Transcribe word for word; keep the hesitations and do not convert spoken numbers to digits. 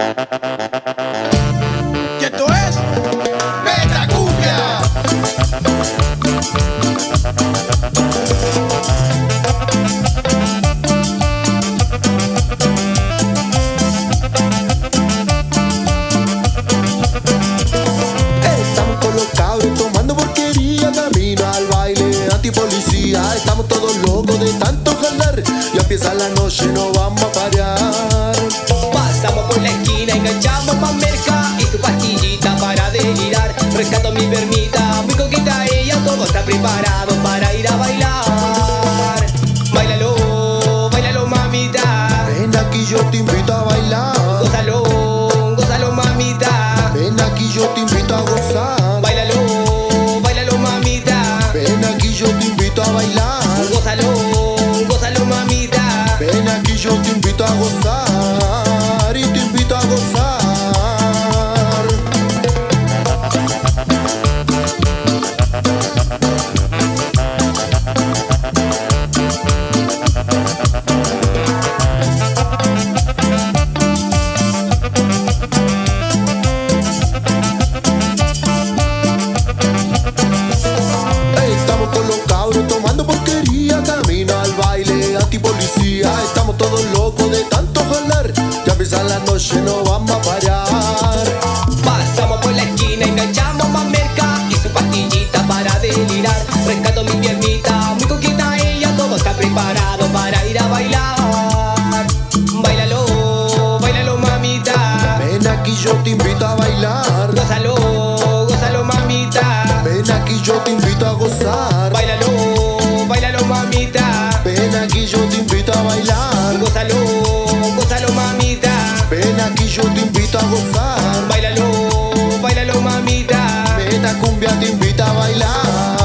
Y esto es Meta Cumbia. Estamos con los cabros tomando porquería, camino al baile antipolicía. Estamos todos locos de tanto jalar, ya empieza la noche, no vamos a parar. Pasamos por la esquina, enganchamos más merca y su pastillita para delirar. Rescato mi permita, muy coqueta ella, todo está preparado para ir a bailar. Báilalo, báilalo mamita, Ven aquí, yo te invito a bailar. gózalo, gózalo mamita. Ven aquí, yo te invito a gozar. Báilalo, báilalo mamita, Ven aquí, yo te invito a bailar. gózalo, gózalo mamita. Ven aquí, yo te invito a gozar y te invito a gozar. Estamos con los cabros tomando porquería, camino al baile antipolicía. Estamos todos locos de tanto jalar, ya empieza la noche, no vamos a parar. Pasamos por la esquina, enganchamos más merca y su pastillita para delirar. Rescato mi piernita, muy coqueta ella, todo está preparado para ir a bailar. Báilalo, báilalo mamita, Ven aquí, yo te invito a bailar. gózalo, gózalo mamita. Ven aquí, yo te invito a gozar. Báilalo, báilalo mamita, Ven aquí, yo te invito a bailar. gózalo, gózalo mamita. Ven aquí, yo te invito a gozar. Báilalo, báilalo mamita. Meta Cumbia te invita a bailar.